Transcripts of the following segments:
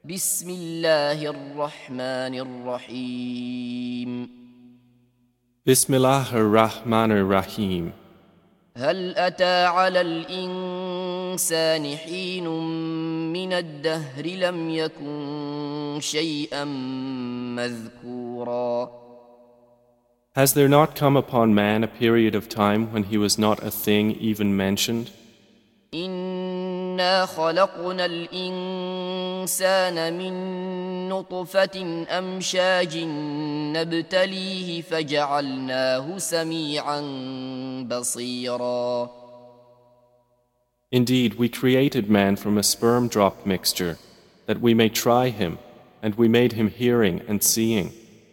بسم الله الرحمن الرحيم Bismillah ar-Rahman ar-Rahim. هل أتى على الإنسان حين من الدهر لم يكن شيئا مذكورا Has there not come upon man a period of time when he was not a thing even mentioned? إنا خلقنا الإنسان من نطفة أمشاج نبتليه فجعلناه سميعا بصيرا Indeed, we created man from a sperm drop mixture, that we may try him, and we made him hearing and seeing.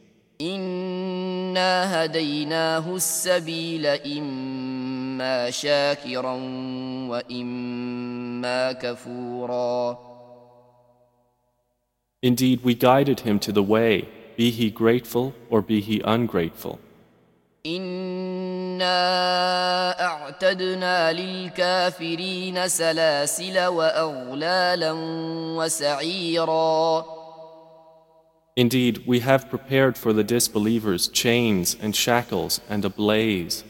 إنا هديناه السبيل إما شاكرا وإما كفورا Indeed, we guided him to the way, be he grateful or be he ungrateful. إنا أعتدنا للكافرين سلاسل وأغلالا وسعيرا Indeed, we have prepared for the disbelievers chains and shackles and a blaze.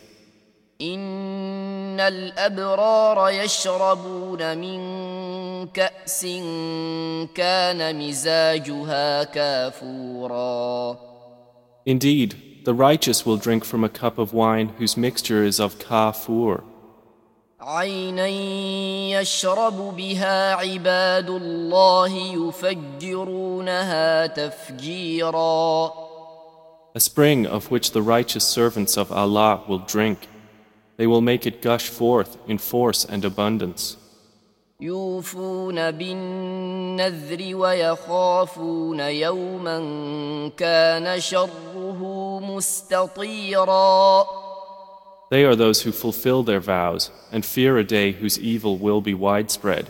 إن الأبرار يشربون من كأس كان مزاجها كافورا Indeed, the righteous will drink from a cup of wine whose mixture is of kafur, عينا يشرب بها عباد الله يفجرونها تفجيرا a spring of which the righteous servants of Allah will drink. They will make it gush forth in force and abundance. يوفون بالنذر ويخافون يوما كان شره مستطيرا They are those who fulfill their vows and fear a day whose evil will be widespread.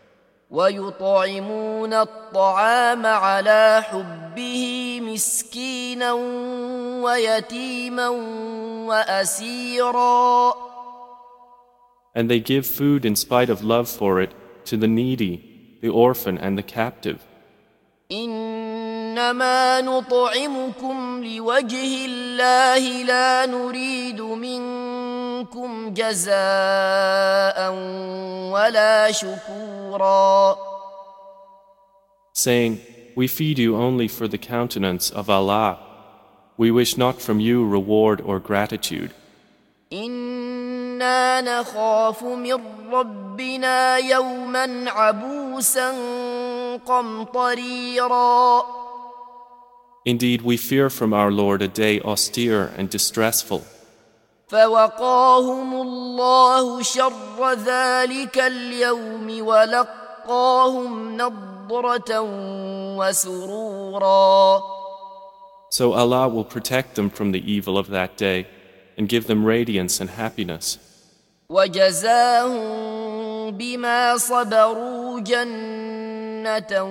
ويطعمون الطعام على حبه مسكينا ويتيما وأسيرا And they give food in spite of love for it to the needy, the orphan and the captive. إنما نطعمكم لوجه الله لا نريد منكم جزاء ولا شكورا Saying, we feed you only for the countenance of Allah. We wish not from you reward or gratitude. إنا نخاف من ربنا يوما عبوسا قمطريرا Indeed, we fear from our Lord a day austere and distressful. فوقاهم الله شر ذلك اليوم ولقاهم نضرة وسرورا So Allah will protect them from the evil of that day and give them radiance and happiness. وجزاهم بما صبروا جنة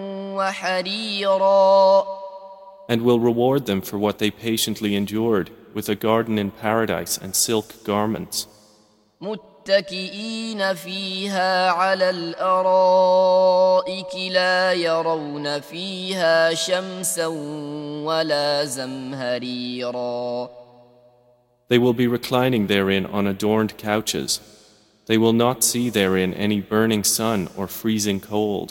وحريرا And will reward them for what they patiently endured with a garden in paradise and silk garments. متكئين فيها على الأرائك لا يرون فيها شمسا ولا زمهريرا They will be reclining therein on adorned couches. They will not see therein any burning sun or freezing cold.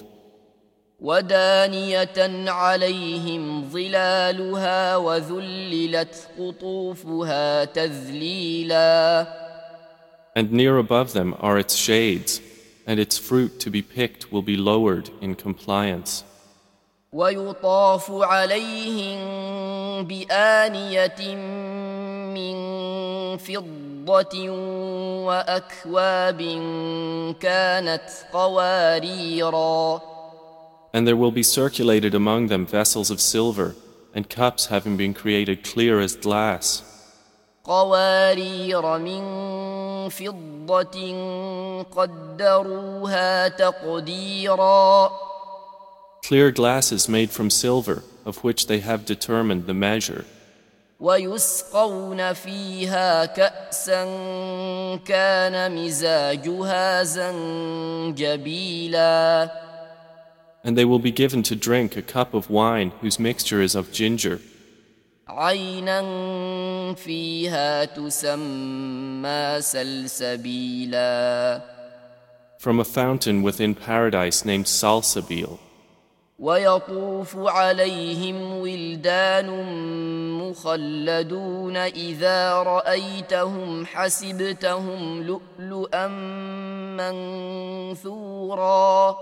ودانية عليهم ظلالها وذللت قطوفها تذليلا And near above them are its shades, and its fruit to be picked will be lowered in compliance. ويطاف عليهم بآنية من فضة وأكواب كانت قواريرا And there will be circulated among them vessels of silver, and cups having been created clear as glass. قوارير من فضة قدروها تقديرا Clear glasses made from silver, of which they have determined the measure. ويسقون فيها كأسا كان مزاجها زنجبيلا And they will be given to drink a cup of wine whose mixture is of ginger, عينا فيها تسمى سلسبيلا from a fountain within paradise named Salsabil. ويطوف عليهم ولدان مخلدون إذا رأيتهم حسبتهم لؤلؤا منثورا.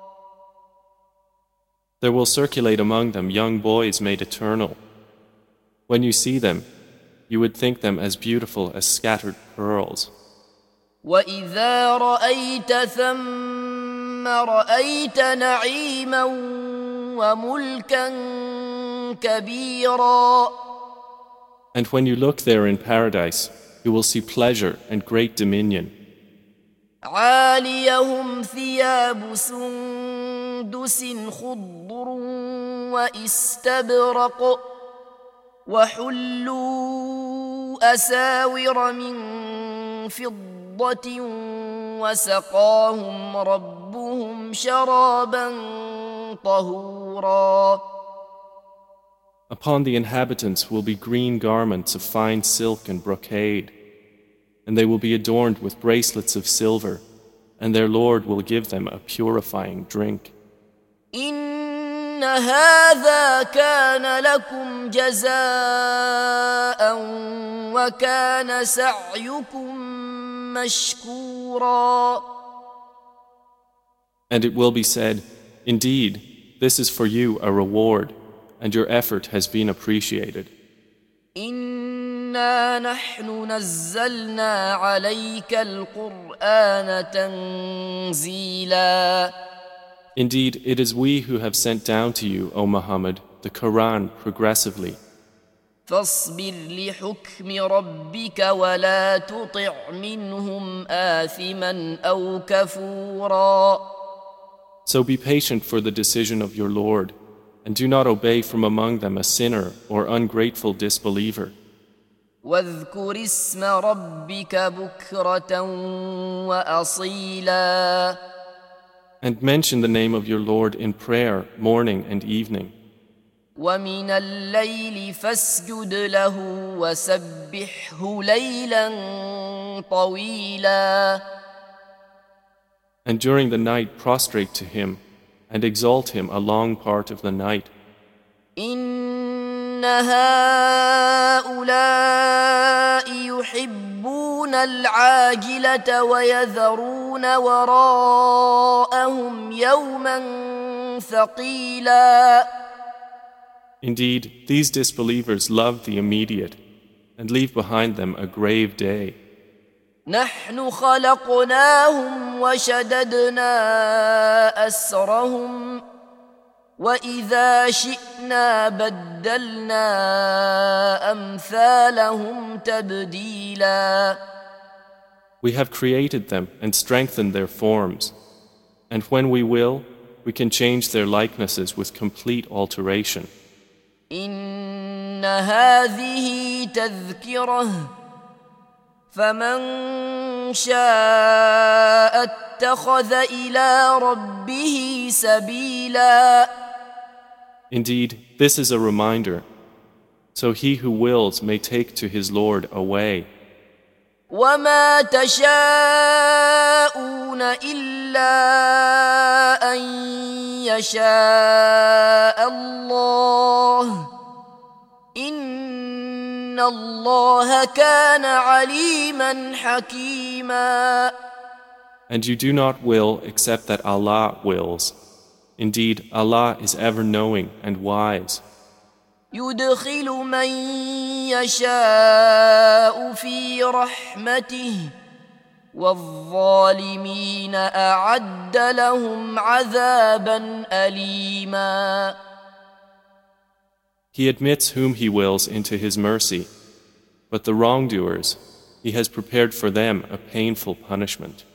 There will circulate among them young boys made eternal. When you see them, you would think them as beautiful as scattered pearls. وإذا رأيت ثم رأيت نعيما وملكا كبيرا. And when you look there in paradise, you will see pleasure and great dominion. عاليهم ثياب سندس خضر واستبرق وحلوا أساور من فضة وسقاهم ربهم شرابا طهورا. Upon the inhabitants will be green garments of fine silk and brocade, and they will be adorned with bracelets of silver, and their Lord will give them a purifying drink. إن هذا كان لكم جزاء وكان سعيكم مشكورا. And it will be said, indeed, this is for you a reward, and your effort has been appreciated. إنا نحن نزلنا عليك القرآن تنزيلا. Indeed, it is we who have sent down to you, O Muhammad, the Quran progressively. فاصبر لحكم ربك ولا تطع منهم آثما أو كفورا. So be patient for the decision of your Lord, and do not obey from among them a sinner or ungrateful disbeliever. واذكر اسم ربك بكرة وأصيلا. And mention the name of your Lord in prayer, morning and evening. ومن الليل فاسجد له وسبحه ليلا طويلا. And during the night prostrate to him, and exalt him a long part of the night. إن هؤلاء يحبون العاجلة ويذرون وراءهم يوما ثقيلا. Indeed, these disbelievers love the immediate and leave behind them a grave day. نحن خلقناهم وشددنا أسرهم وإذا شئنا بدلنا أمثالهم تبديلا. We have created them and strengthened their forms, and when we will, we can change their likenesses with complete alteration. إن هذه تذكرة فمن شاء اتخذ إلى ربه سبيلا. Indeed, this is a reminder, so he who wills may take to his Lord a way. وما تشاءون إلا أن يشاء الله إن الله كان عليما حكيما. And you do not will except that Allah wills. Indeed, Allah is ever knowing and wise. يدخل من يشاء في رحمته والظالمين أعد لهم عذابا أليما. He admits whom He wills into His mercy, but the wrongdoers, He has prepared for them a painful punishment.